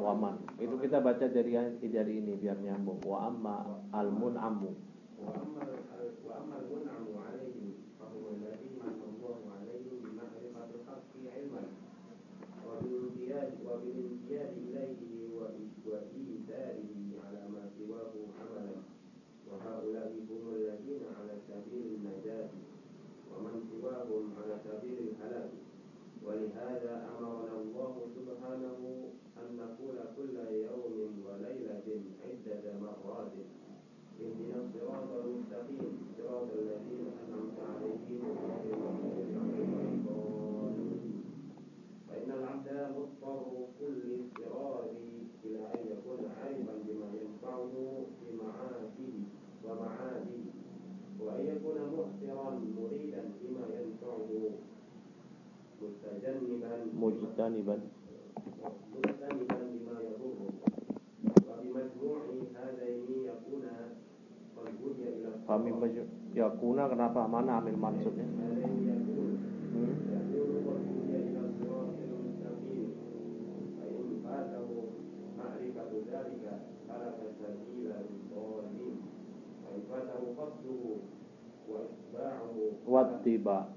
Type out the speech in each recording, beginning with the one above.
waman. Itu kita baca dari ini biar nyambung. Wa amma al-mun'amu. Wa amma al-mun'amu alaihim fa huwa alladhi manna Allahu alaihim bi ma'rifatil haqqi 'ilman wa bil inqiyad ilayhi wa itharihi 'ala ma siwahu 'amalan. Wa ha'ula'i humul ladhina 'ala sabilin najati wa man siwahum 'ala sabilil halak. ولهذا أمرنا الله سبحانه أن نقول كل يوم وليلة عدة مرات اهدنا الصراط المستقيم صراط الذين أنعمت عليهم غير المغضوب عليهم ولا الضالين. فإن العبد مضطر كل اضطرار إلى أن يكون عارفا بما ينفعه في معاشه ومعاده وأن يكون محسرا مريدا بما ينفعه mujtaniban بما يضره وبمجموع هذين يكون قد هدي إلى الصراط. yakuna kenapa mana amil maksudnya? يكون قد هدي إلى الصراط المستقيم فإن فاته معرفة ذلك ترك سبيل الضالين وإن فاته قصده واتباعه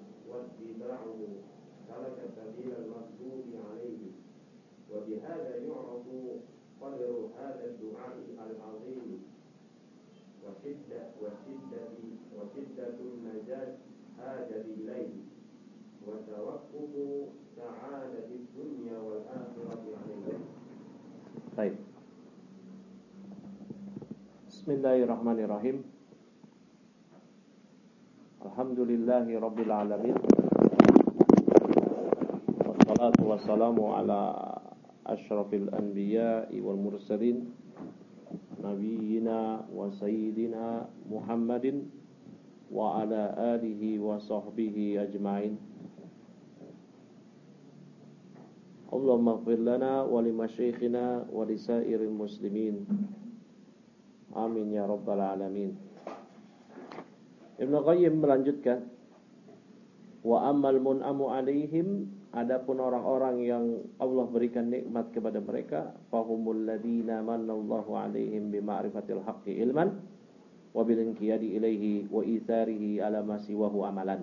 ترك سبيل المغضوب عليه. وبهذا يعرف قدر هذا الدعاء العظيم وشدة النجاة حاجة إليه وتوقف سعادة الدنيا والآخرة عليه. طيب. Bismillahirrahmanirrahim. Alhamdulillahi Rabbil Alamin. Wassalatu wassalamu ala ashrafil anbiya'i wal mursalin Nabiyyina wa sayyidina Muhammadin wa ala alihi wa sahbihi ajma'in. Allahumma ighfir lana wa li masyayikhina wa li sairil muslimin. Amin ya rabbal alamin. Ibnu Qayyim melanjutkan, wa ammal mun'amu alaihim, adapun orang-orang yang Allah berikan nikmat kepada mereka, fahumul ladina manallahu alaihim bima'rifatil haqqi ilman wa bil inqiyadi ilaihi wa itharihi ala ma siwahu amalan.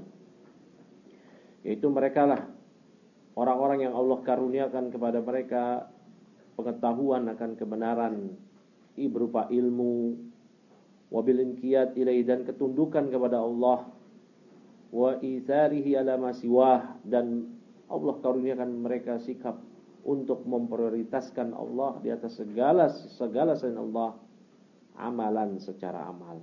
Yaitu mereka lah orang-orang yang Allah karuniakan kepada mereka pengetahuan akan kebenaran berupa ilmu, wabil inqiyad ilaihi, dan ketundukan kepada Allah, wa itsarihi ala ma siwah, dan Allah karuniakan mereka sikap untuk memprioritaskan Allah di atas segala selain Allah, amalan secara amal.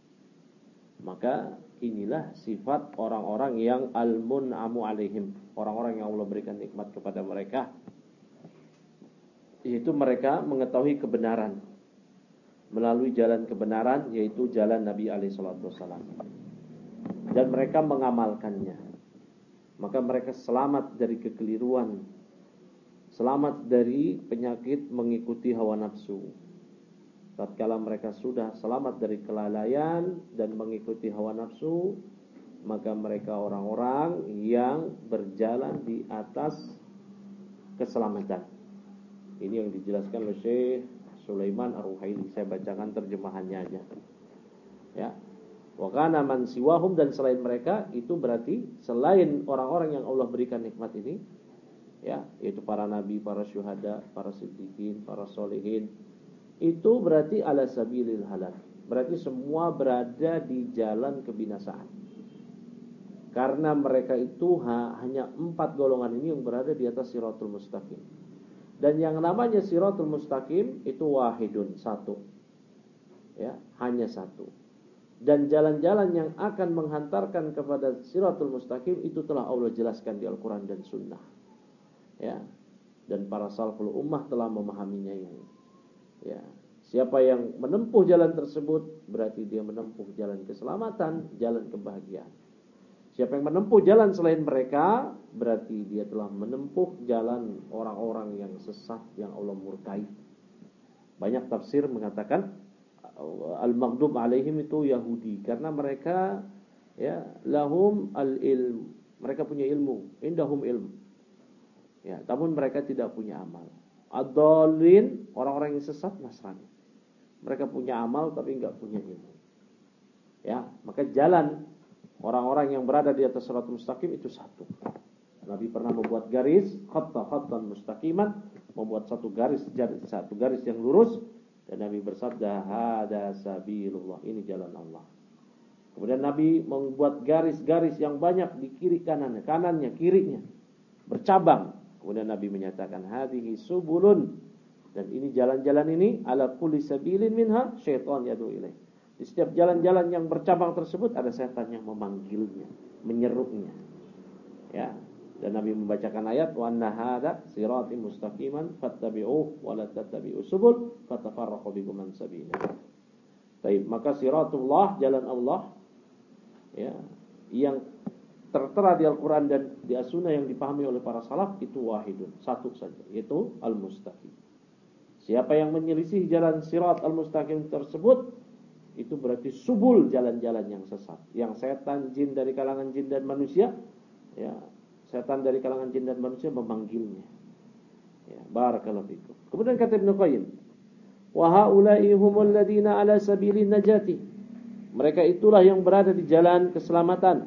Maka inilah sifat orang-orang yang al-mun'amu alaihim, orang-orang yang Allah berikan nikmat kepada mereka, yaitu mereka mengetahui kebenaran melalui jalan kebenaran, yaitu jalan Nabi SAW, dan mereka mengamalkannya. Maka mereka selamat dari kekeliruan, selamat dari penyakit mengikuti hawa nafsu. Tatkala mereka sudah selamat dari kelalaian dan mengikuti hawa nafsu, maka mereka orang-orang yang berjalan di atas keselamatan. Ini yang dijelaskan oleh Syekh Sulaiman Ar-Ruhaili. Saya bacakan terjemahannya aja. Ya. Wa kana man siwahum, dan selain mereka, itu berarti selain orang-orang yang Allah berikan nikmat ini, ya, yaitu para nabi, para syuhada, para siddiqin, para solihin, itu berarti ala sabilil halak. Berarti semua berada di jalan kebinasaan. Karena mereka itu hanya 4 golongan ini yang berada di atas siratul mustaqim. Dan yang namanya siratul mustaqim itu wahidun, satu. Ya, hanya satu. Dan jalan-jalan yang akan menghantarkan kepada siratul mustaqim itu telah Allah jelaskan di Al-Quran dan Sunnah. Ya. Dan para salaful ummah telah memahaminya ini. Ya. Siapa yang menempuh jalan tersebut berarti dia menempuh jalan keselamatan, jalan kebahagiaan. Siapa yang menempuh jalan selain mereka berarti dia telah menempuh jalan orang-orang yang sesat, yang Allah murkai. Banyak tafsir mengatakan al-maghdub alaihim itu Yahudi, karena mereka, ya, lahum al-ilm, mereka punya ilmu, indahum ilm. Ya, namun mereka tidak punya amal. Ad-dallin, orang-orang yang sesat, Nasrani. Mereka punya amal tapi enggak punya ilmu. Ya, maka jalan orang-orang yang berada di atas siratal mustaqim itu satu. Nabi pernah membuat garis khattan mustaqiman, membuat satu garis yang lurus, dan Nabi bersabda hada sabilullah, ini jalan Allah. Kemudian Nabi membuat garis-garis yang banyak di kiri kanannya, kirinya bercabang. Kemudian Nabi menyatakan hadhihi subulun, dan ini jalan-jalan ini ala kulli sabilin minha syaitan yad'u ilaih. Di setiap jalan-jalan yang bercabang tersebut ada setan yang memanggilnya, menyerunya. Ya. Dan Nabi membacakan ayat wa anna hadza sirati mustaqiman fattabi'uhu wa la tattabi'us subul fatafarraqu bikum an sabilihi. Baik, maka siratullah, jalan Allah, ya, yang tertera di Al-Qur'an dan di As-Sunnah yang dipahami oleh para salaf itu wahidun, satu saja, yaitu al-mustaqim. Siapa yang menyelisih jalan sirat al-mustaqim tersebut, itu berarti subul, jalan-jalan yang sesat, yang setan, jin dari kalangan jin dan manusia, ya, setan dari kalangan jin dan manusia memanggilnya. Ya, barakallahu fikum. Kemudian kata Ibnu Qayyim, wa haula'i humul ladzina ala sabilin najati. Mereka itulah yang berada di jalan keselamatan.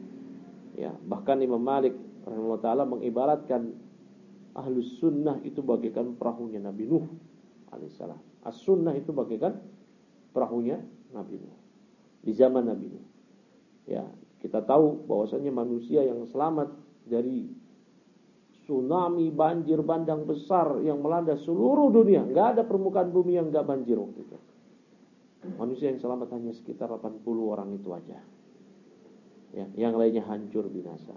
Ya, bahkan Imam Malik rahimahullah taala mengibaratkan ahlus sunnah itu bagaikan perahunya Nabi Nuh alaihissalam. As-sunnah itu bagaikan perahunya Nabi Nuh di zaman Nabi Nuh. Ya, kita tahu bahwasanya manusia yang selamat dari tsunami, banjir bandang besar yang melanda seluruh dunia, enggak ada permukaan bumi yang enggak banjir waktu itu. Manusia yang selamat hanya sekitar 80 orang itu aja. Ya, yang lainnya hancur binasa.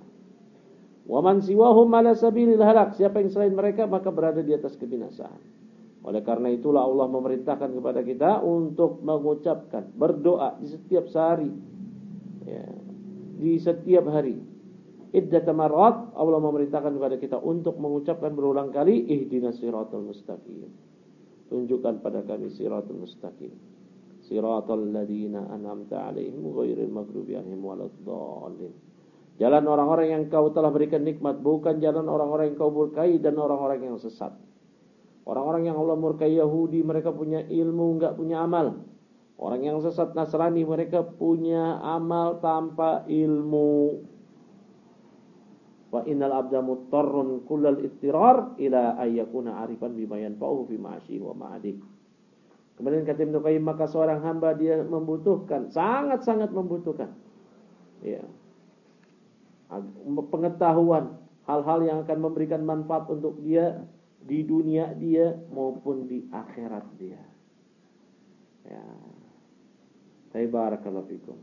Wa man siwahum ala sabilil halak, siapa yang selain mereka maka berada di atas kebinasaan. Oleh karena itulah Allah memerintahkan kepada kita untuk mengucapkan, berdoa di setiap sehari, ya, di setiap hari. Iddat marat, Allah memerintahkan kepada kita untuk mengucapkan berulang kali ihdinas siratal mustaqim. Tunjukkan pada kami siratal mustaqim. Siratal ladzina an'amta 'alaihim ghairil maghdubi 'alaihim waladdallin. Jalan orang-orang yang Kau telah berikan nikmat, bukan jalan orang-orang yang Kau murkai dan orang-orang yang sesat. Orang-orang yang Allah murkai Yahudi, mereka punya ilmu, enggak punya amal. Orang yang sesat Nasrani, mereka punya amal tanpa ilmu. Wa innal abda muttarrun kullal ittirar ila ayyakuna arifan bima yanfa'uhu fi ma'ashi wa ma'adi. Kemudian kata Ibnu Qayyim, maka seorang hamba dia membutuhkan, sangat-sangat membutuhkan, ya, pengetahuan hal-hal yang akan memberikan manfaat untuk dia di dunia dia maupun di akhirat dia. Ya. Barakallahu fikum.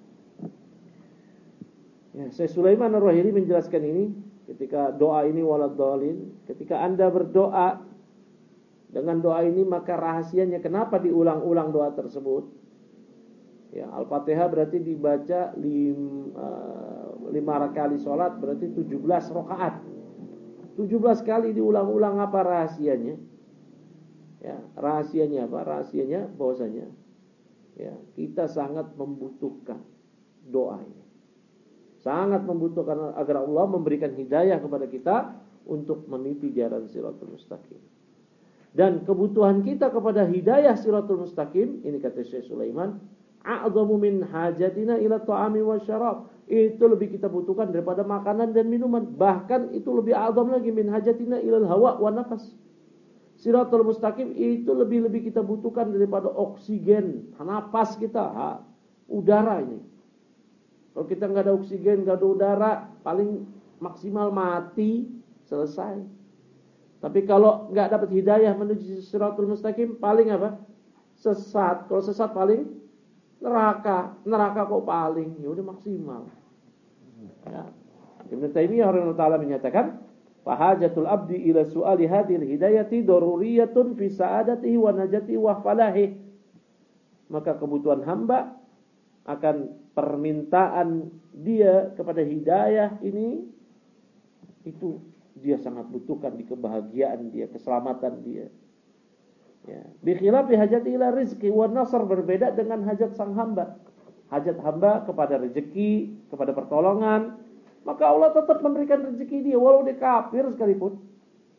Ya, Syekh Sulaiman Ar-Ruhaili menjelaskan ini ketika doa ini waladdallin, ketika Anda berdoa dengan doa ini maka rahasianya kenapa diulang-ulang doa tersebut? Ya, Al-Fatihah berarti dibaca 5 kali salat berarti 17 rakaat. 17 kali diulang-ulang, apa rahasianya? Ya, rahasianya apa? Rahasianya bahwasanya ya, kita sangat membutuhkan doa ini. Sangat membutuhkan agar Allah memberikan hidayah kepada kita untuk meniti jalan siratul mustaqim. Dan kebutuhan kita kepada hidayah siratul mustaqim, ini kata Syekh Sulaiman, a'zamu min hajatina ila ta'ami wa syarab. Itu lebih kita butuhkan daripada makanan dan minuman. Bahkan itu lebih a'zam lagi min hajatina ilal hawa wa nafas. Siratul mustaqim itu lebih kita butuhkan daripada oksigen, napas kita, udara ini. Kalau kita nggak ada oksigen, nggak ada udara, paling maksimal mati, selesai. Tapi kalau nggak dapat hidayah menuju siratul mustaqim, paling apa? Sesat. Kalau sesat paling neraka. Neraka kok paling, ya udah maksimal. Ya. Ibnu Taimiyah rahimahullah taala menyatakan, fahajatul abdi ila su'ali hadhil hidayati daruriyatun fi sa'adatihi wa najatihi wa falahi. Maka kebutuhan hamba akan permintaan dia kepada hidayah ini, itu dia sangat butuhkan di kebahagiaan dia, keselamatan dia. Ya, bi khilafi hajati ila rizqi wa nasr, berbeda dengan hajat sang hamba. Hajat hamba kepada rezeki, kepada pertolongan, maka Allah tetap memberikan rezeki dia walau dia kafir sekalipun.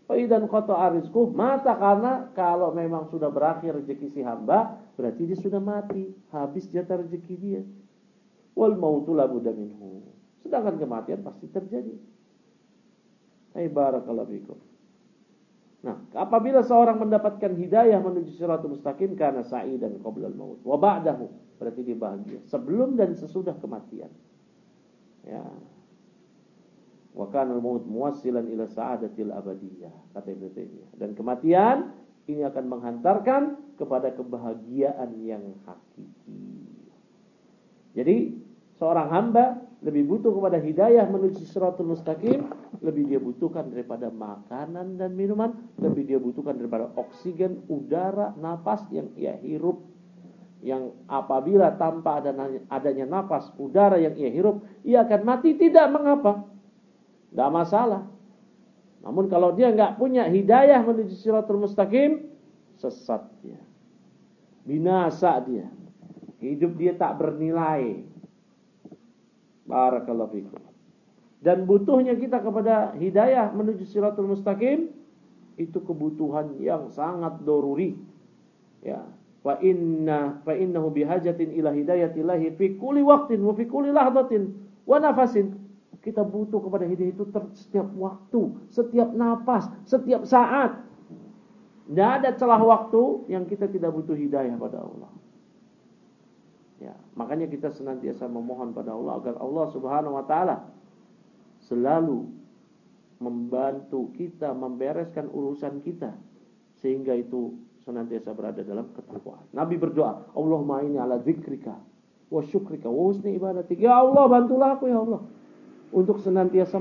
Faidan qata'a rizquh, mata, karena kalau memang sudah berakhir rezeki si hamba, berarti dia sudah mati, habis jatah rezeki dia. Wal mautu la budda minhu. Sedangkan kematian pasti terjadi. Barakallahu fikum. Nah, apabila seorang mendapatkan hidayah menuju siratal mustaqim, kana sa'idan qabla al-maut wa ba'dahu, berarti dia bahagia sebelum dan sesudah kematian. Ya. Wa kana al-maut muwassilan ila sa'adatil abadiyah, kata Ibnu Taimiyah. Dan kematian ini akan menghantarkan kepada kebahagiaan yang hakiki. Jadi, seorang hamba lebih butuh kepada hidayah menuju siratal mustaqim, lebih dia butuhkan daripada makanan dan minuman, lebih dia butuhkan daripada oksigen, udara, napas yang ia hirup. Yang apabila tanpa adanya napas, udara yang ia hirup, ia akan mati, tidak mengapa, tidak masalah. Namun kalau dia nggak punya hidayah menuju siratal mustaqim, sesat dia, binasa dia, hidup dia tak bernilai. Barakallahu fikum. Dan butuhnya kita kepada hidayah menuju siratal mustaqim itu kebutuhan yang sangat doruri. Ya, fa innahu bihajatin ila hidayatillahi fi kulli waqtin wa fi kulli lahdatin wa nafasin. Kita butuh kepada hidayah itu setiap waktu, setiap napas, setiap saat. Tidak ada celah waktu yang kita tidak butuh hidayah pada Allah. Ya, makanya kita senantiasa memohon pada Allah agar Allah Subhanahu wa taala selalu membantu kita membereskan urusan kita sehingga itu senantiasa berada dalam ketakwaan. Nabi berdoa, Allahumma inni ala dzikrika wa syukrika wa husni ibadatik. Ya Allah, bantulah aku ya Allah untuk senantiasa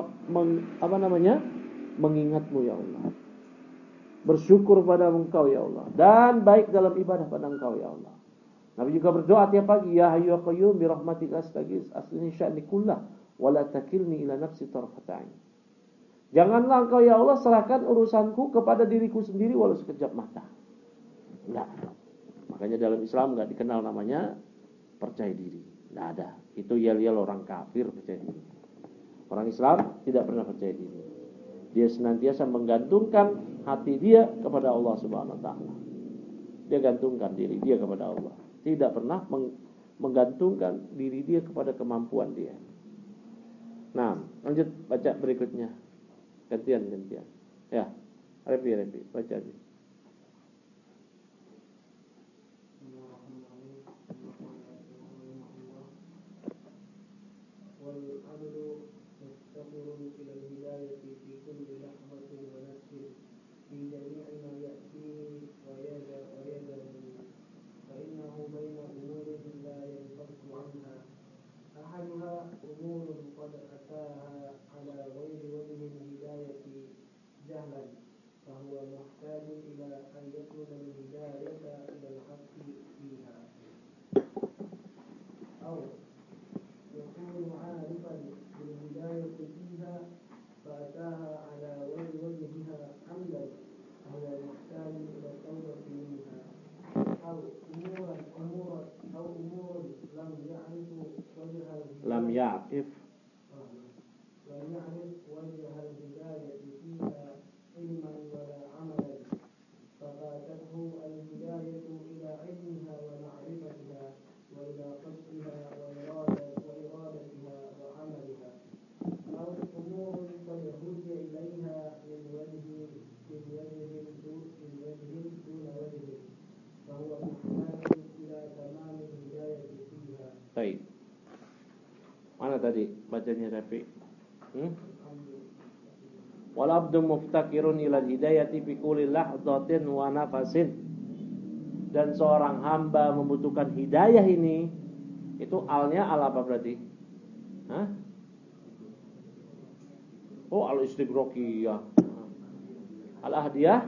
mengingatmu ya Allah. Bersyukur pada Engkau ya Allah dan baik dalam ibadah pada Engkau ya Allah. Nabi juga berdoa tiap pagi, ya hayyu ya qayyum bi rahmatika astaghits aslini sya'ni kullah wa la takilni ila nafsi tarfata ain. Janganlah Engkau ya Allah serahkan urusanku kepada diriku sendiri walau sekejap mata. Enggak. Makanya dalam Islam enggak dikenal namanya percaya diri. Enggak ada. Itu yel-yel orang kafir percaya diri. Orang Islam tidak pernah percaya diri. Dia senantiasa menggantungkan hati dia kepada Allah Subhanahu wa taala. Dia gantungkan diri dia kepada Allah. Tidak pernah menggantungkan diri dia kepada kemampuan dia. Nah, lanjut baca berikutnya. Gantian. Ya, Repi, baca aja. Lam ya'rif wajha al-hidayati fiha ilman wala amalan fafatathu al-hidayatu ila ilmiha wa ma'rifatiha wa ila qasdiha wa iradatiha wa amaliha aw umurun qad hudya ilayha min wajhin duna wajhin fa huwa muhtajun ila tamam al-hidayati fiha. Baik. Mana tadi bacanya Rafi? Wal abdu muftakirun ila hidayati fi kulli lahdatin wa nafasin. Dan seorang hamba membutuhkan hidayah ini, itu alnya al apa berarti? Hah? Oh, al istighraqiyah. Al ahdiyah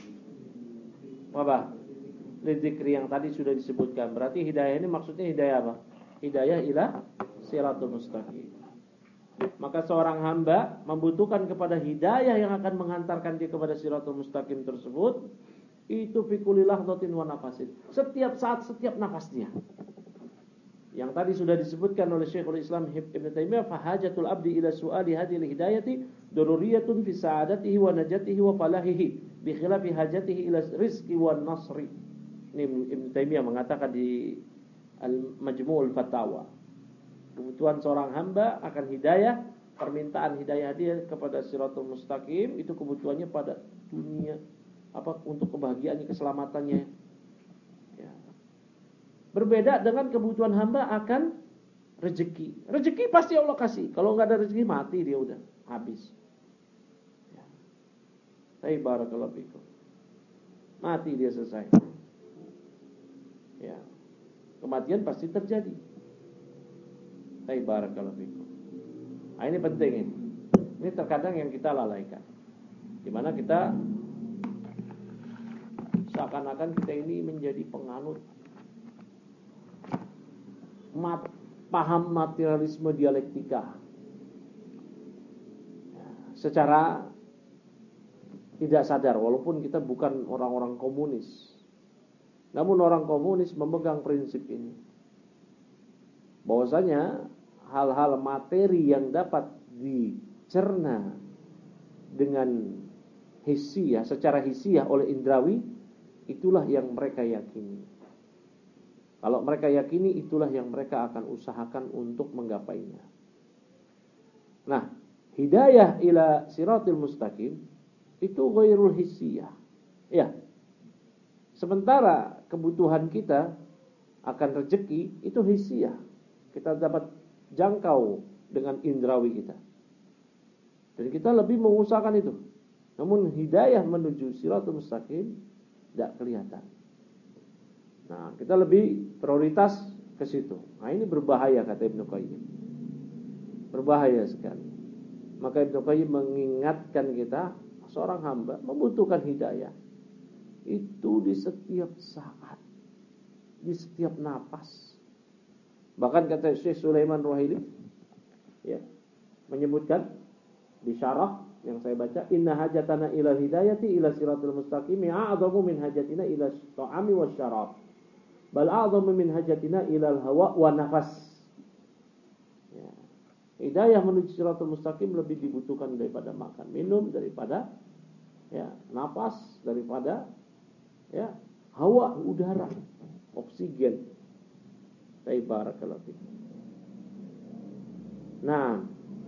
apa? Lidzikri yang tadi sudah disebutkan. Berarti hidayah ini maksudnya hidayah apa? Hidayah ila siratul mustaqim. Maka seorang hamba membutuhkan kepada hidayah yang akan menghantarkan dia kepada siratul mustaqim tersebut, itu fi kulli lahdatin wa nafasin. Setiap saat, setiap nafasnya. yang tadi sudah disebutkan oleh Syekhul Islam Ibnu Taimiyah, fahajatul abdi ila su'ali hadhil hidayati daruriyatun fi sa'adatihi wa najatihi wa falahihi bi khilafi hajatihi ila rizqi wan nasri. Ini Ibnu Taimiyah mengatakan di Al-Majmu'ul Fatawa. Kebutuhan seorang hamba akan hidayah, permintaan hidayah dia kepada Shiratul Mustaqim itu kebutuhannya pada dunia, untuk kebahagiaannya, keselamatannya. Ya. Berbeda dengan kebutuhan hamba akan rezeki. Rezeki pasti Allah kasih. Kalau nggak ada rezeki mati dia, udah habis. Ya. Barakallahu fikum. Mati dia, selesai. Ya. Kematian pasti terjadi. Barakallahu fikum. Nah, ini penting ini. Ini terkadang yang kita lalaikan. Di mana kita seakan-akan kita ini menjadi penganut paham materialisme dialektika. Secara tidak sadar, walaupun kita bukan orang-orang komunis. Namun orang komunis memegang prinsip ini. Bahwasanya hal-hal materi yang dapat dicerna dengan hisiah, secara hisiah oleh indrawi, itulah yang mereka yakini. Kalau mereka yakini, itulah yang mereka akan usahakan untuk menggapainya. Nah, hidayah ila siratil mustaqim itu ghairul hissiyah. Ya. Sementara kebutuhan kita akan rezeki itu hissiyah. Kita dapat jangkau dengan indrawi kita. Dan kita lebih mengusahakan itu. Namun hidayah menuju siratul mustaqim tidak kelihatan. Nah, kita lebih prioritas ke situ. Nah, ini berbahaya, kata Ibnu Qayyim. Berbahaya sekali. Maka Ibnu Qayyim mengingatkan kita, seorang hamba membutuhkan hidayah. Itu di setiap saat, di setiap napas. Bahkan kata Syekh Sulaiman Ruhaili, ya, menyebutkan di syarah yang saya baca, inna hajatana ila hidayati ila siratul mustaqim a'adhamu min hajatina ila ta'ami wasyarab. Bal a'adhamu min hajatina ila al-hawa wa nafas. Ya. Hidayah menuju siratul mustaqim lebih dibutuhkan daripada makan, minum, daripada napas, daripada hawa, udara, oksigen. Barakallahu fiik. Nah,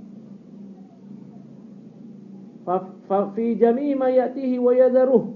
fa fi jami'i ma ya'tihi wa yadharuh.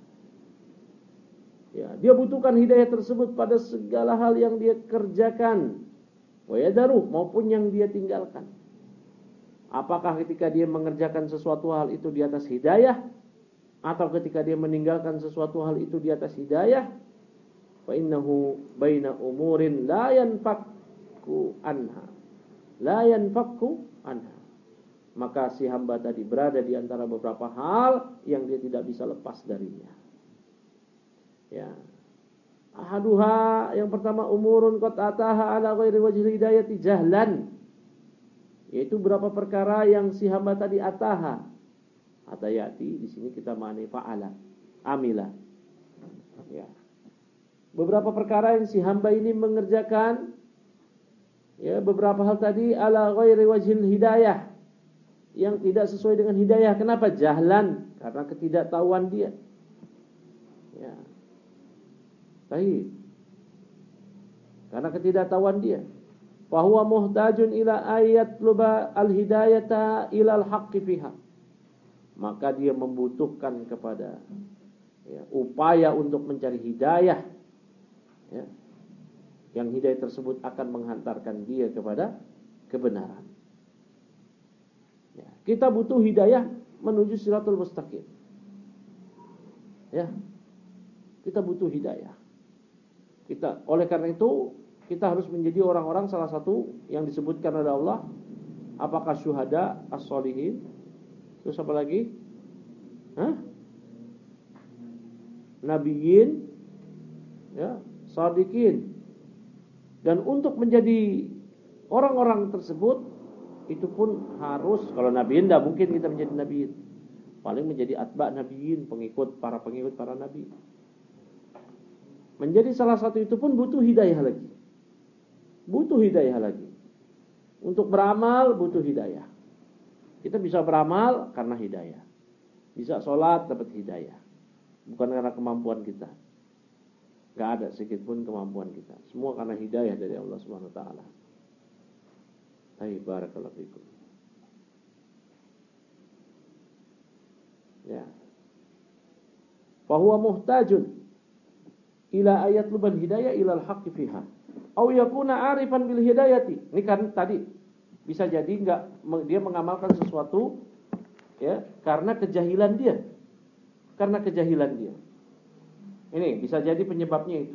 Ya, dia butuhkan hidayah tersebut pada segala hal yang dia kerjakan, wa yadharuh, maupun yang dia tinggalkan. Apakah ketika dia mengerjakan sesuatu hal itu di atas hidayah, atau ketika dia meninggalkan sesuatu hal itu di atas hidayah, fa innahu baina umurin la yanfakku anha. La yanfakku anha. Maka si hamba tadi berada di antara beberapa hal yang dia tidak bisa lepas darinya. Ya. Ahaduha, yang pertama, umurun qad ataha ala ghairi wajhi hidayati jahlan. Yaitu berapa perkara yang si hamba tadi ataha. Atayati di sini kita maknai fa'ala, amila. Ya. Beberapa perkara yang si hamba ini mengerjakan, ya, beberapa hal tadi ala ghairi wajhil hidayah, yang tidak sesuai dengan hidayah. Kenapa? Jahlan, karena ketidaktahuan dia. Ya. Baik. Karena ketidaktahuan dia. Fa huwa muhtajun ila ayat luba al-hidayata ila al-haqqi fiha. Maka dia membutuhkan kepada upaya untuk mencari hidayah, ya, yang hidayah tersebut akan menghantarkan dia kepada kebenaran. Ya, kita butuh hidayah menuju siratul mustaqim. Ya, kita butuh hidayah. Oleh karena itu kita harus menjadi orang-orang, salah satu yang disebutkan oleh Allah, apakah syuhada, as-solihin, terus apa lagi? Nabiyin, ya, shadiqin. Dan untuk menjadi orang-orang tersebut, itu pun harus, kalau nabiyin tidak mungkin kita menjadi nabiyin, paling menjadi atba nabiyin, pengikut para nabi. Menjadi salah satu itu pun butuh hidayah lagi. butuh hidayah lagi. Untuk beramal butuh hidayah. Kita bisa beramal karena hidayah. Bisa sholat dapat hidayah. Bukan karena kemampuan kita. Gak ada sedikit pun kemampuan kita. Semua karena hidayah dari Allah Subhanahu wa taala. Barakallahu fikum. Ya. Fahuwa muhtajun ila ayat lubal hidayah ila al-haqqi fiha. Au yakuna arifan bil hidayati. Ini kan tadi bisa jadi dia mengamalkan sesuatu ya karena kejahilan dia. Karena kejahilan dia. Ini bisa jadi penyebabnya itu.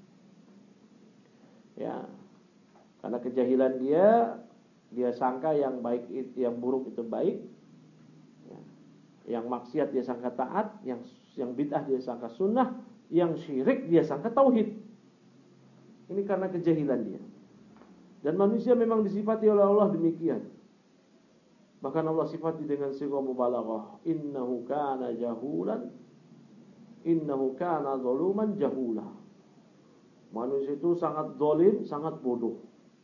Ya. Karena kejahilan dia sangka yang baik yang buruk itu baik. Ya. Yang maksiat dia sangka taat, yang bid'ah dia sangka sunnah, yang syirik dia sangka tauhid. Ini karena kejahilan dia. Dan manusia memang disifati oleh Allah demikian. Bahkan Allah sifati dengan sigha mubalaghah, innahu kana jahulan, innahu kana zaluman jahula. Manusia itu sangat zalim, sangat bodoh.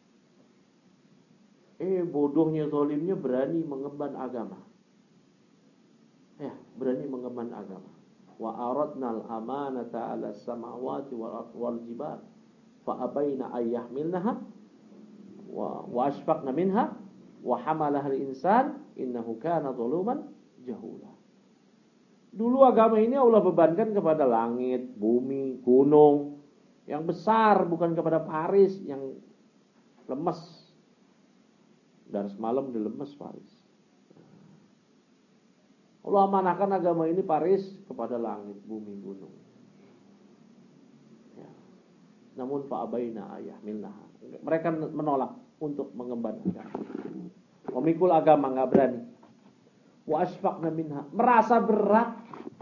Bodohnya zalimnya berani mengemban agama. Ya, berani mengemban agama. Wa aradnal amanata 'alas samawati wal jibal fa abaina ayyahmilnaha wa ashfaqna minha wa hamalaha al-insan innahu kana zaluman jahula. Dulu agama ini Allah bebankan kepada langit, bumi, gunung yang besar, bukan kepada Paris yang lemes. Dan semalam dilemes Paris. Allah amanahkan agama ini Paris kepada langit, bumi, gunung. Ya. Namun fa'abaina ayyahmilnaha. Mereka menolak untuk mengemban agama. Memikul agama enggak berani. Wa asfaqna minha, merasa berat.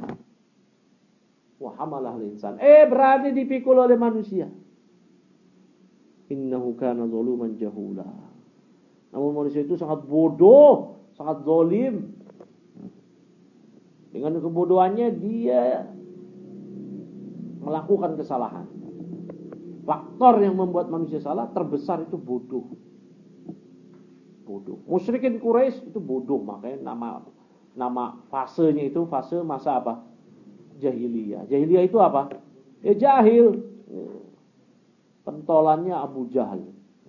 Wa hamalah al-insan. Berani dipikul oleh manusia. Innahu kana zaluman jahula. Namun manusia itu sangat bodoh, sangat zalim. Dengan kebodohannya dia melakukan kesalahan. Faktor yang membuat manusia salah terbesar itu bodoh. Bodoh. Musyrikin Quraisy itu bodoh, makanya nama fasenya itu fase masa apa? Jahiliyah. Jahiliyah itu apa? Jahil. Pentolannya Abu Jahal.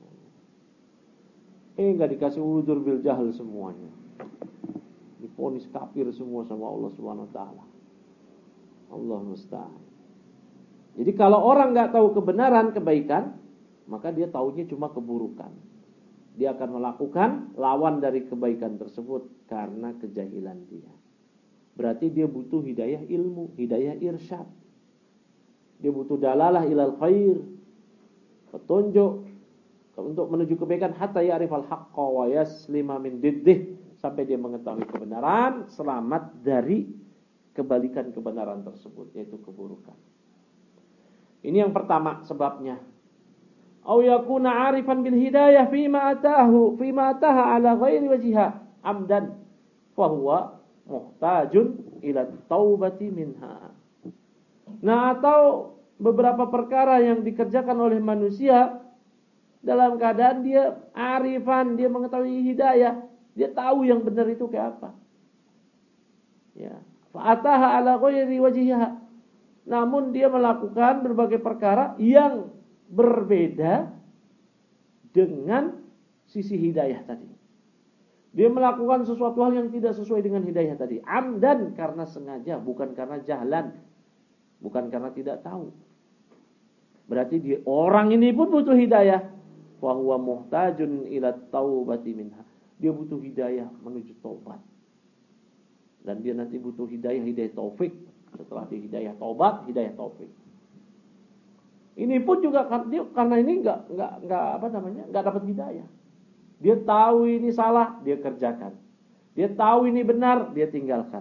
Enggak dikasih udzur bil jahil semuanya. Diponis kafir semua sama Allah Subhanahu wa taala. Allah musta'an. Jadi kalau orang enggak tahu kebenaran, kebaikan, maka dia taunya cuma keburukan. Dia akan melakukan lawan dari kebaikan tersebut karena kejahilan dia. Berarti dia butuh hidayah ilmu, hidayah irsyad. Dia butuh dalalah ilal khair, petunjuk untuk menuju kebaikan hatta ya'rifal haqqa wa yaslima min diddih, sampai dia mengetahui kebenaran, selamat dari kebalikan kebenaran tersebut, yaitu keburukan. Ini yang pertama sebabnya. Au yakuna 'arifan bil hidayah fima ataha ala ghairi wajhiha amdan fa huwa muhtajun ila taubati minha. Nah, atau beberapa perkara yang dikerjakan oleh manusia dalam keadaan dia arifan, dia mengetahui hidayah, dia tahu yang benar itu kayak apa. Ya, fa ataha ala ghairi wajhiha. Namun dia melakukan berbagai perkara yang berbeda dengan sisi hidayah tadi. Dia melakukan sesuatu hal yang tidak sesuai dengan hidayah tadi. Amdan, karena sengaja, bukan karena jahlan, bukan karena tidak tahu. Berarti orang ini pun butuh hidayah. Wa huwa muhtajun ila taubati minha. Dia butuh hidayah menuju taubat. Dan dia nanti butuh hidayah taufik. Setelah di hidayah taubat, hidayah taufik. Ini pun juga karena ini enggak dapat hidayah. Dia tahu ini salah, dia kerjakan. Dia tahu ini benar, dia tinggalkan.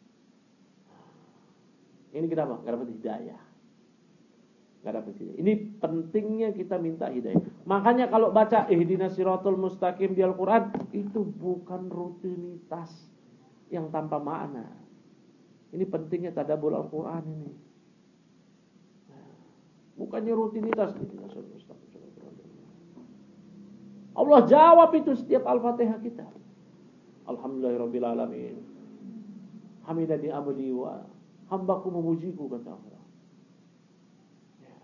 Ini kenapa? Enggak dapat hidayah. Enggak dapat hidayah. Ini pentingnya kita minta hidayah. Makanya kalau baca ihdinas siratal mustaqim di Al-Qur'an, itu bukan rutinitas yang tanpa makna. Ini pentingnya tadabbur Al-Qur'an ini. Bukannya rutinitas. Allah jawab itu setiap Al-Fatihah kita. Alhamdulillahirabbil alamin. Hamidani abdi wa hambaku memujiku, kata Allah. Ya.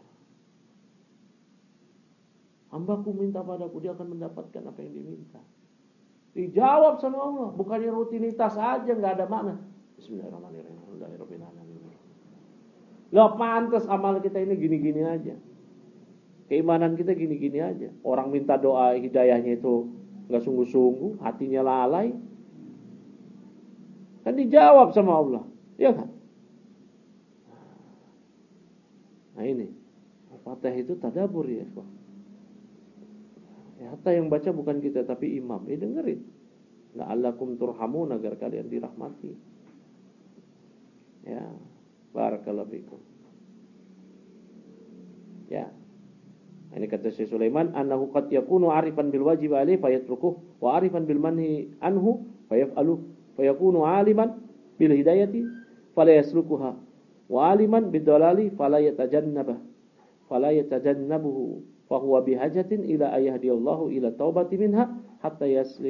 Hambaku minta padaku, dia akan mendapatkan apa yang diminta. Dijawab sama Allah, bukannya rutinitas aja, nggak ada makna. Bismillahirrahmanirrahim. Alhamdulillahirabbil alamin. Lah pantas amal kita ini gini-gini aja. Keimanan kita gini-gini aja. Orang minta doa hidayahnya itu nggak sungguh-sungguh, hatinya lalai. Kan dijawab sama Allah, ya kan? Nah ini, Al-Fatihah itu tadabbur ya, ikhwah. Ya, hatta yang baca bukan kita tapi imam. Dengerin. La'allakum turhamun, agar kalian dirahmati. Ya, barakallahu fikum. Ya. Ini kata Syekh Sulaiman, annahu qad yakunu arifan bil wajib alaihi fayatrukuh wa arifan bil manhi anhu fayaf'alu fayakunu aliman bil hidayati fala yaslukuha wa aliman bid dalali fala yatajannabuhu fa huwa bihajatin ila ayahdiyallahu ila taubati minha hatta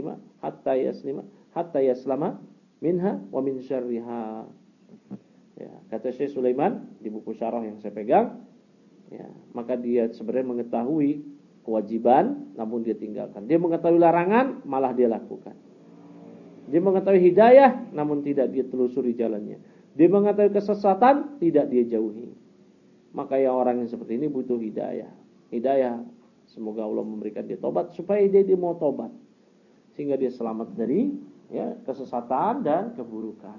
yaslama minha wa min syarriha. Ya, kata Syekh Sulaiman di buku syarah yang saya pegang, ya, maka dia sebenarnya mengetahui kewajiban namun dia tinggalkan. Dia mengetahui larangan malah dia lakukan. Dia mengetahui hidayah namun tidak dia telusuri jalannya. Dia mengetahui kesesatan tidak dia jauhi. Maka yang orang yang seperti ini butuh hidayah. Hidayah, semoga Allah memberikan dia tobat supaya dia mau tobat sehingga dia selamat dari kesesatan dan keburukan.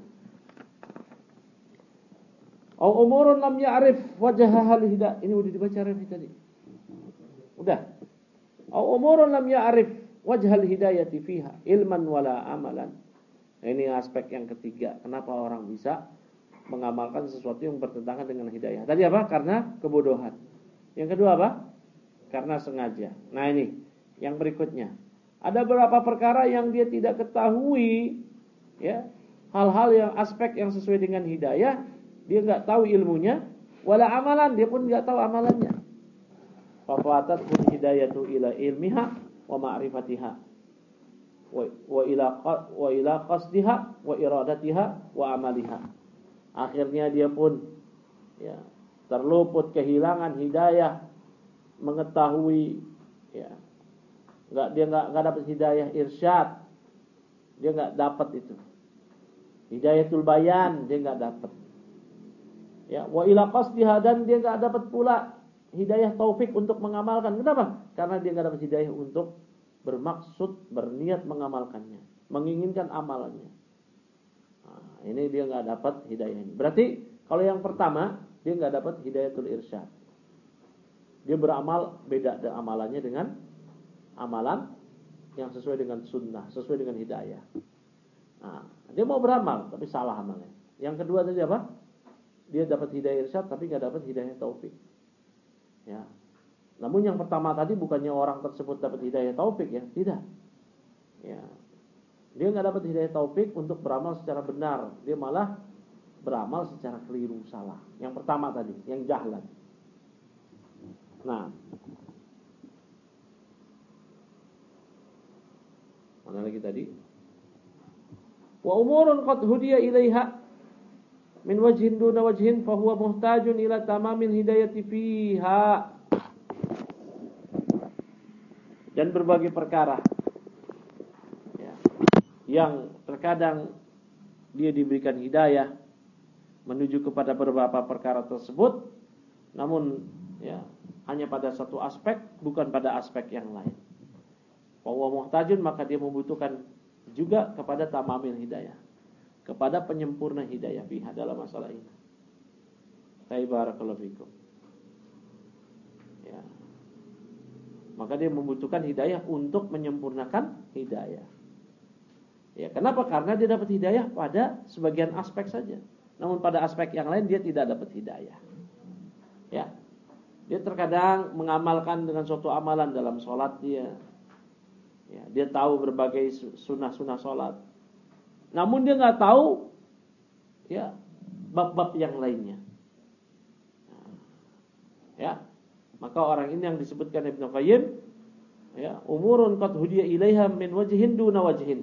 Au umurun lam ya'rif wajhahal hidayah. Ini udah dibaca Rafi tadi. Udah. Au umurun lam ya'rif wajhal hidayati fiha ilman wala amalan. Ini aspek yang ketiga. Kenapa orang bisa mengamalkan sesuatu yang bertentangan dengan hidayah? Tadi apa? Karena kebodohan. Yang kedua apa? Karena sengaja. Nah ini yang berikutnya. Ada beberapa perkara yang dia tidak ketahui, ya, hal-hal yang aspek yang sesuai dengan hidayah. Dia enggak tahu ilmunya, wala amalan, dia pun enggak tahu amalannya. Fafatat hidayatu ila ilmiha wa ma'rifatiha wa ila qasdiha wa iradatiha wa amaliha. Akhirnya dia pun terluput, kehilangan hidayah mengetahui, dia enggak dapat hidayah irsyad. Dia enggak dapat itu. Hidayatul bayan dia enggak dapat. Wa ila qasdiha, dan dia enggak dapat pula hidayah taufik untuk mengamalkan. Kenapa? Karena dia enggak dapat hidayah untuk bermaksud, berniat mengamalkannya, menginginkan amalannya. Nah, ini dia enggak dapat hidayah ini. Berarti kalau yang pertama dia enggak dapat hidayatul irsyad. Dia beramal beda amalannya dengan amalan yang sesuai dengan sunnah, sesuai dengan hidayah. Nah, dia mau beramal tapi salah amalnya. Yang kedua tadi apa? Dia dapat hidayah irsyad tapi enggak dapat hidayah taufik. Ya. Namun yang pertama tadi bukannya orang tersebut dapat hidayah taufik, ya, tidak. Ya. Dia enggak dapat hidayah taufik untuk beramal secara benar. Dia malah beramal secara keliru, salah. Yang pertama tadi, yang jahlan. Nah. Mana lagi tadi? Wa umurun qad hudiya ilaiha min wajhin duna wajhin fa huwa muhtajun ila tamamil hidayati fiha. Dan berbagai perkara yang terkadang dia diberikan hidayah menuju kepada beberapa perkara tersebut, namun hanya pada satu aspek, bukan pada aspek yang lain. Fa huwa muhtajun, maka dia membutuhkan juga kepada tamamil hidayah, kepada penyempurna hidayah fiha dalam masalah ini. Barakallahu fikum. Ya. Maka dia membutuhkan hidayah untuk menyempurnakan hidayah. Ya, kenapa? Karena dia dapat hidayah pada sebagian aspek saja. Namun pada aspek yang lain dia tidak dapat hidayah. Ya. Dia terkadang mengamalkan dengan suatu amalan dalam sholat dia. Ya, dia tahu berbagai sunnah-sunnah sholat. Namun dia nggak tahu bab-bab yang lainnya. Ya, maka orang ini yang disebutkan Ibnu Qayyim, Ya, umurun qad hudiya ilaiha min wajhin duna wajhin.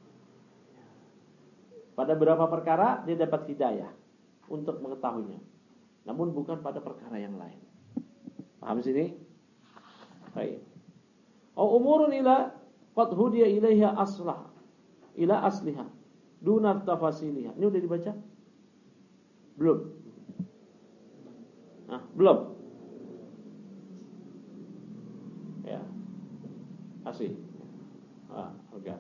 Pada beberapa perkara dia dapat hidayah untuk mengetahuinya, namun bukan pada perkara yang lain. Paham sini? Baik. Au umurun ila qad hudiya ilaiha aslah ila asliha duna tafasiliha. Ini udah dibaca? Belum? Belum. Ya. Asih. Oke.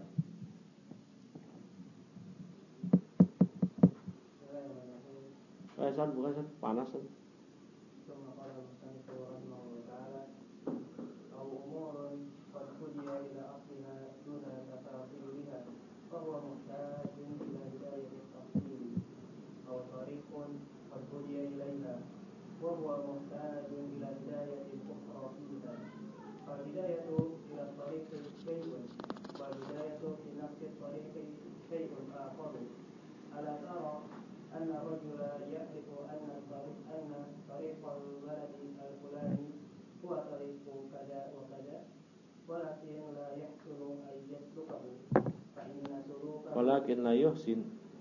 Bukan panas. أن الرجل يعرف أن طريق البلد الفلاني هو طريق كذا وكذا ولكن لا يحسن أن يسلكه فإن سلوكه ولكن لا يحسن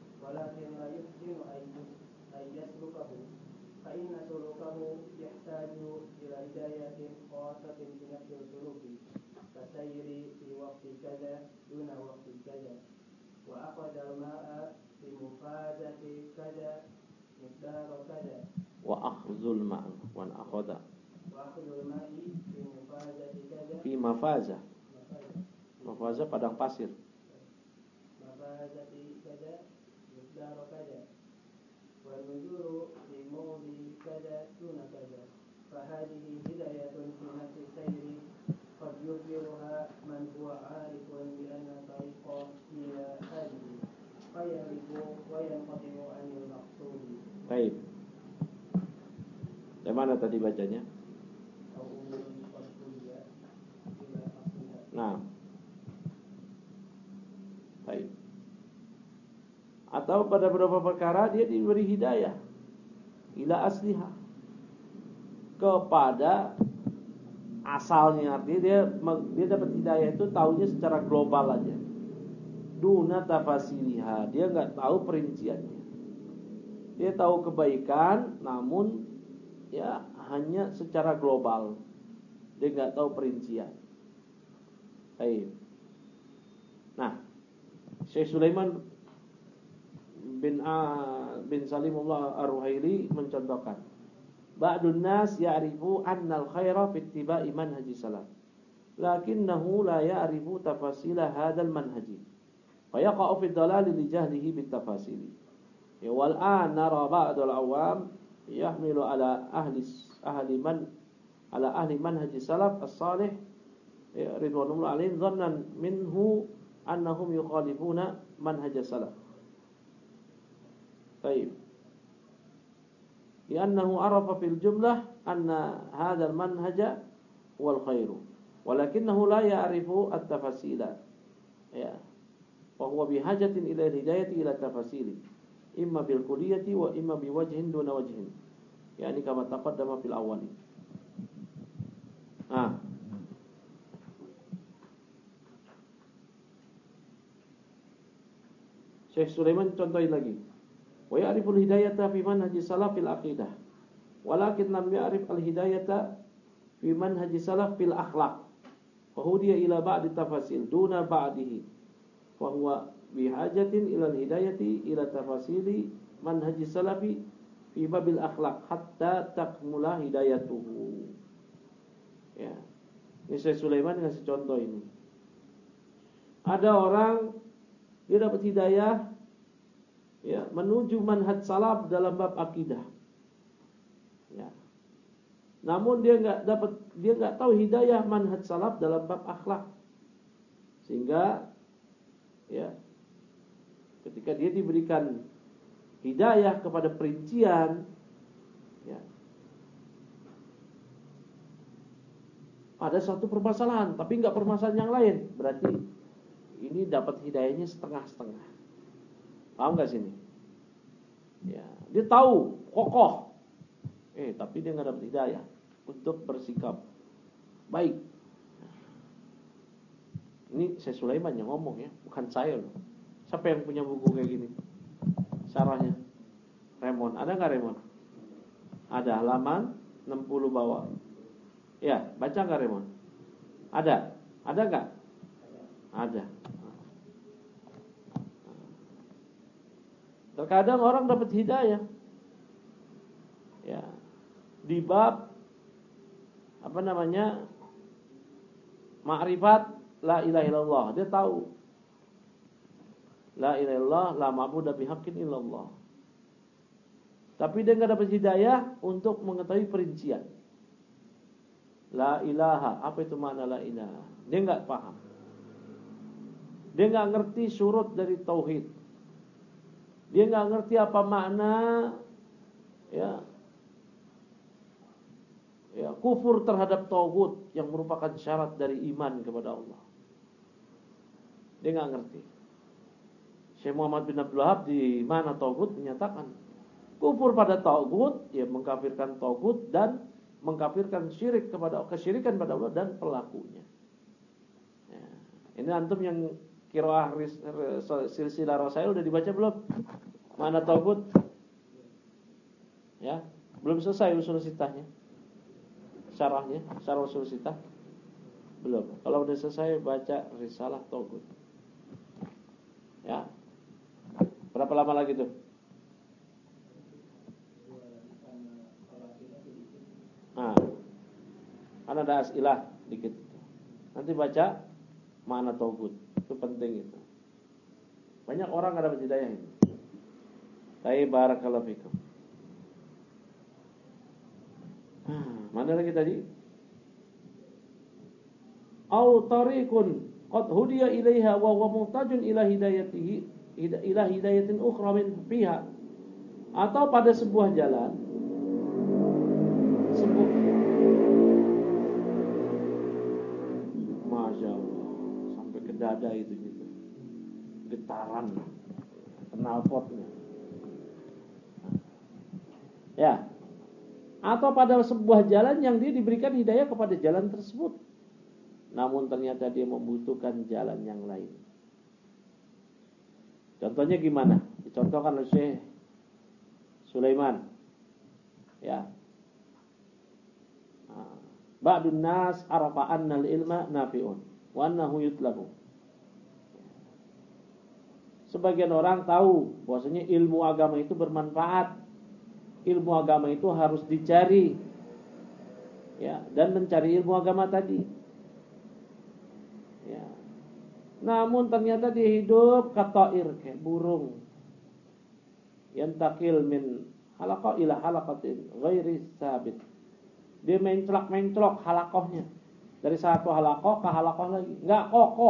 أن يسلكه فإن سلوكه يحتاج إلى هداية خاصة في نفس السلوك كالسير في وقت كذا دون وقت كذا وأخذ الماء في مفازة كذا مقدار كذا وأخذ الماء في مفازة كذا في مفازة padang pasir مفازة كذا مقدار كذا والنزول في موضع كذا دون كذا فهذه هداية في نفس السير قد يظهرها من هو عارف بأن الطريق هي هذه فيعرف وينقطع عن المقصود. Baik. Dari mana tadi bacanya? Nah. Baik. Atau pada beberapa perkara dia diberi hidayah ila asliha, kepada asalnya. Artinya dia dapat hidayah itu tahunya secara global aja. Duna tafasiliha, dia enggak tahu perinciannya. Dia tahu kebaikan, namun ya hanya secara global. Dia enggak tahu perincian. Baik. Nah, Syekh Sulaiman bin Salimullah Ar-Ruhaili mencontohkan, ba'dun nas ya'rifu anna al-khaira fi ittiba'i manhaji salaf, lakinnahu la ya'rifu tafasila hadzal manhaji, fa yaqa'u fi dhalali li jahlihi bit tafasili. Wal an nara ba'dal awam yahmilu ala ahli manhaji salaf as-salih ridwanullah alaihim dhannan minhu annahum yukhalifuna manhaj salaf. Baik. Li'annahu arafa fil jumlah anna hadzal manhaja huwal khairu, walakinahu la ya'rifu at-tafasila. Ya. Wa huwa bihajatin ila hidayati ila tafasili, imma bil kulliyati wa imma biwajhin duna wajhin. Yani kama taqaddama fil awwali. Syekh Sulaiman contohin lagi. Wa ya'riful hidayata fi manhaji salaf fil aqidah, walakin lam ya'rif al hidayata fi manhaji salaf fil akhlaq. Fa hudiya ila ba'di tafasil duna ba'dihi. Fa huwa bihajatin ila al hidayati ila tafasili manhaji salafi fi babil akhlaq hatta takmula hidayatuhu. Ya. Ini Syekh Sulaiman ngasih contoh ini. Ada orang dia dapat hidayah ya menuju manhaj salaf dalam bab akidah. Ya. Namun dia enggak tahu hidayah manhaj salaf dalam bab akhlak. Sehingga ya ketika dia diberikan hidayah kepada perincian ya ada satu permasalahan tapi enggak permasalahan yang lain, berarti ini dapat hidayahnya setengah-setengah. Paham gak sini? Ya, dia tahu kokoh, tapi dia nggak dapat hidayah untuk bersikap baik. Ini saya Sulaiman yang ngomong ya, bukan saya loh. Siapa yang punya buku kayak gini? Syarahnya Raymond, ada nggak Raymond? Ada, halaman 60 bawah. Ya, baca nggak Raymond? Ada nggak? Ada. Terkadang orang dapat hidayah, ya, di bab apa namanya, ma'rifat la ilaha illallah. Dia tahu la ilaha illallah, la ma'budu bihaqqin illallah. Tapi dia nggak dapat hidayah untuk mengetahui perincian. La ilaha, apa itu makna la ilaha? Dia nggak paham. Dia nggak ngerti syurut dari tauhid. Dia nggak ngerti apa makna ya kufur terhadap tauhid yang merupakan syarat dari iman kepada Allah. Dia nggak ngerti. Syekh Muhammad bin Abdul Wahab di mana tauhid menyatakan kufur pada tauhid, ya mengkafirkan tauhid dan mengkafirkan kesyirikan pada Allah dan pelakunya. Ya. Ini antum yang qiraah silsilah rasail udah dibaca belum? Mana tauhid? Ya, belum selesai usul sitahnya. Syarahnya, syarah usul sitah. Belum. Kalau udah selesai baca risalah tauhid. Ya. Berapa lama lagi tuh? Nah, kan ada as'ilah dikit. Nanti baca makna tauhid. Itu penting itu. Banyak orang enggak dapat hidayah ini. Baik, barakallahu fikum. Mana lagi tadi? Au tariqun qad hudiya ilaiha wa huwa muhtajun ila hidayatihi ila hidayatin ukhra min fiha. Atau pada sebuah jalan Masya Allah, sampai ke dada itu gitu, getaran knalpotnya. Ya, atau pada sebuah jalan yang dia diberikan hidayah kepada jalan tersebut, namun ternyata dia membutuhkan jalan yang lain. Contohnya gimana? Dicontohkan oleh Syekh Sulaiman. Ya. Ba'dun nas arafa anna al-ilma nafi'un wa annahu yutlabu. Sebagian orang tahu bahwasanya ilmu agama itu bermanfaat. Ilmu agama itu harus dicari. Ya, dan mencari ilmu agama tadi. Ya. Namun ternyata dia hidup katair, kayak burung. Yantakil min halaqah ila halaqatin ghairi sabit. Dia menclok halakohnya. Dari satu halakoh ke halakoh lagi. Enggak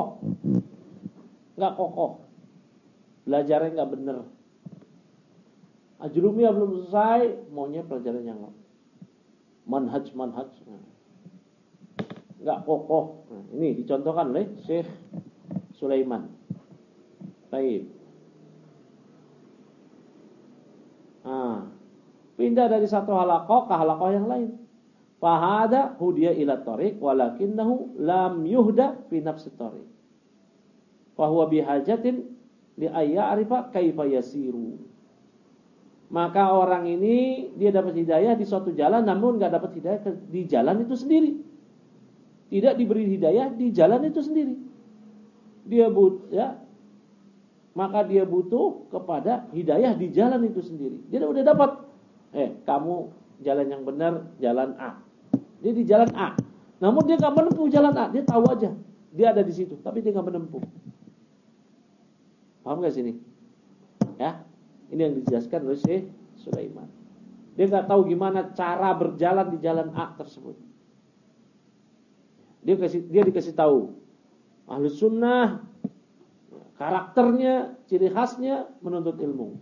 kokoh. Belajarnya enggak benar. Ajrumiyah belum selesai, maunya pelajaran yang manhaj. Enggak kokoh. Nah, ini dicontohkan oleh Syekh Sulaiman. Baik. Pindah dari satu halakoh ke halakoh yang lain. Fahada hudiya ila tariq walakinnahu lam yuhda fi nafsi tariq. Fahuwa bihajatin li ayya'rifa kaifa yasiru. Maka orang ini dia dapat hidayah di suatu jalan, namun enggak dapat hidayah di jalan itu sendiri. Tidak diberi hidayah di jalan itu sendiri. Maka dia butuh kepada hidayah di jalan itu sendiri. Dia udah dapat, kamu jalan yang benar, jalan A. Dia di jalan A. Namun dia enggak menempuh jalan A. Dia tahu aja, dia ada di situ, tapi dia enggak menempuh. Paham enggak sini? Ya. Ini yang dijelaskan oleh Syekh Sulaiman. Dia enggak tahu gimana cara berjalan di jalan A tersebut. Dia dikasih tahu Ahlus Sunnah, karakternya, ciri khasnya menuntut ilmu.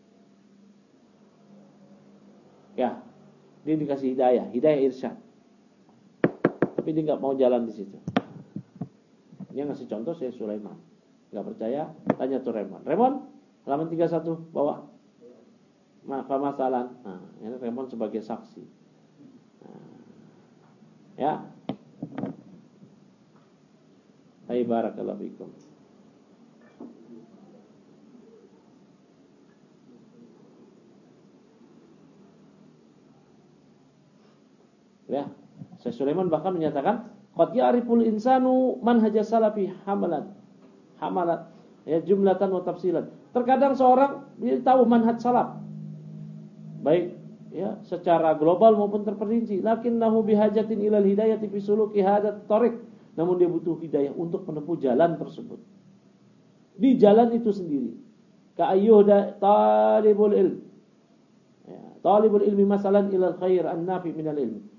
Ya, dia dikasih hidayah irsyad. Tapi dia enggak mau jalan di situ. Dia ngasih contoh Syekh Sulaiman. Enggak percaya, tanya tuh Raymond, halaman 31 bawah. Maka masalah. Nah, ini Raymond sebagai saksi. Nah, ya. Hai barakallahu fikum. Ya, Syekh Sulaiman bahkan menyatakan qad ya'riful insanu manhaja salafi hamalat ya jumlatan wa tafsilan. Terkadang seorang dia tahu manhaj salaf baik ya secara global maupun terperinci, lakinnahu bihajatin ilal hidayati fi suluki hadat tariq. Namun dia butuh hidayah untuk menempuh jalan tersebut. Di jalan itu sendiri. Ka ayyuhda talibul ilm. Ya, talibul ilmi masalan ilal khair an-nafi minal ilmi.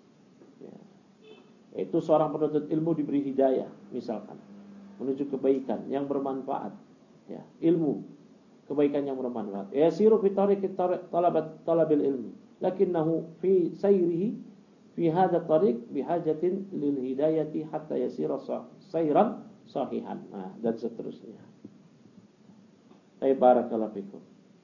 Itu seorang penuntut ilmu diberi hidayah misalkan menuju kebaikan yang bermanfaat ya ilmu kebaikan yang bermanfaat yasiru fi tariqit talabil ilmi lakinnahu fi sayrihi fi hadha tariq bihajatin lil hidayati hatta yasira sayran sahihan dan seterusnya. Barakallahu fikum.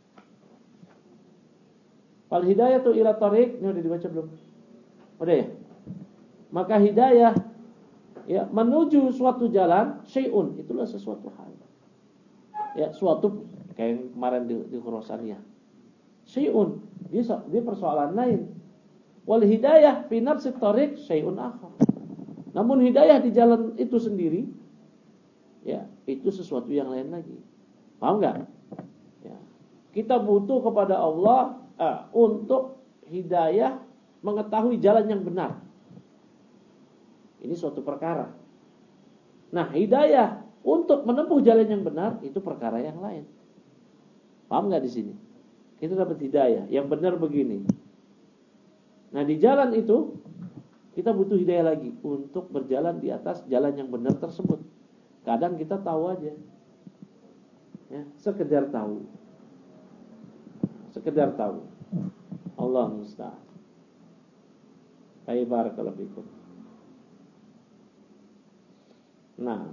Fal hidayatu ila tariq ini udah dibaca belum? Udah ya? Maka hidayah ya menuju suatu jalan syai'un itulah sesuatu hal. Ya, suatu kayak kemarin di Khurasaniyah. Syai'un dia persoalan lain. Wal hidayah fi nafsi tariq syai'un akhar. Namun hidayah di jalan itu sendiri ya, itu sesuatu yang lain lagi. Paham enggak? Ya. Kita butuh kepada Allah untuk hidayah mengetahui jalan yang benar. Ini suatu perkara. Nah, hidayah untuk menempuh jalan yang benar itu perkara yang lain. Paham nggak di sini? Kita dapat hidayah yang benar begini. Nah, di jalan itu kita butuh hidayah lagi untuk berjalan di atas jalan yang benar tersebut. Kadang kita tahu aja, ya, sekedar tahu. Allah musta'an. Barakallahu fikum. Nah,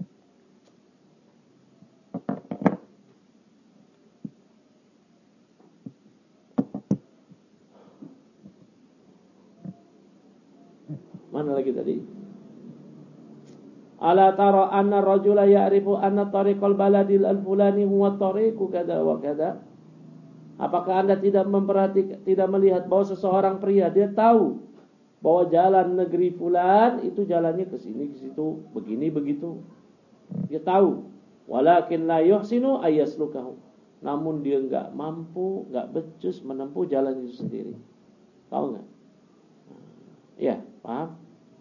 mana lagi tadi? Ala tara anna rajula ya'rifu anna tariqal baladil al-fulani huwa tariqu kada wa kada. Apakah Anda tidak melihat bahwa seseorang pria dia tahu bahwa jalan negeri fulan itu jalannya ke sini ke situ, begini begitu. Dia tahu. Walakin la yuhsinu ayaslukahu. Namun dia enggak mampu, enggak becus menempuh jalan itu sendiri. Tahu enggak? Ya, paham?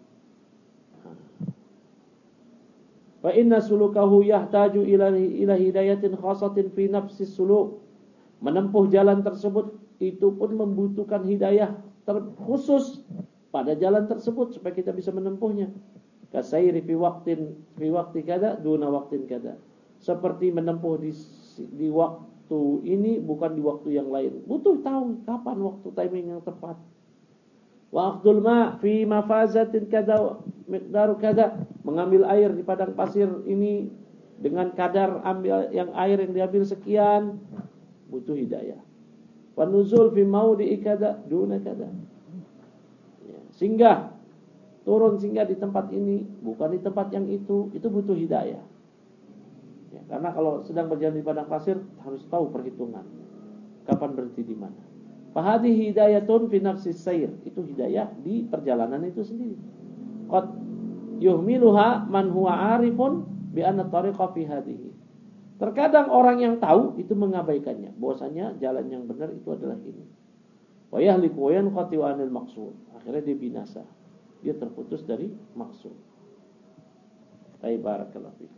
Fa inna sulukahu yahtaju ila hidayatin khasatin fi nafsis suluk. Menempuh jalan tersebut itu pun membutuhkan hidayah terkhusus pada jalan tersebut supaya kita bisa menempuhnya. Kasairi fi waqti kada duna waqtin kada. Seperti menempuh di waktu ini bukan di waktu yang lain. Butuh tahu kapan waktu timing yang tepat. Waqtul ma fi mafazatin kada miqdaru kada. Mengambil air di padang pasir ini dengan kadar air yang diambil sekian, butuh hidayah. Wa nuzul fi maudi kada duna kada. Singgah di tempat ini bukan di tempat yang itu butuh hidayah ya, karena kalau sedang berjalan di padang pasir harus tahu perhitungan kapan berhenti di mana. Fahadhi hidayatun fi nafsis sayr, itu hidayah di perjalanan itu sendiri. Qad yuhmiluha man huwa arifun bi anna tariqa fi hadhihi. Terkadang orang yang tahu itu mengabaikannya, bahwasanya jalan yang benar itu adalah ini. Wa yahliku wa yanqati wa anil maqsud. Akhirnya dia binasa. Dia terputus dari maksud. Barakallahu fikum.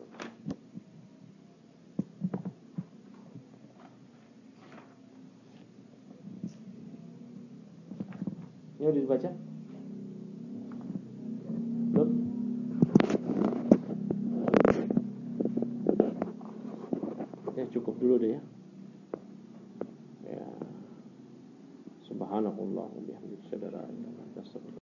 Ini udah dibaca? Belum? Ya cukup dulu deh ya. Subhanallah wa bihamdihi,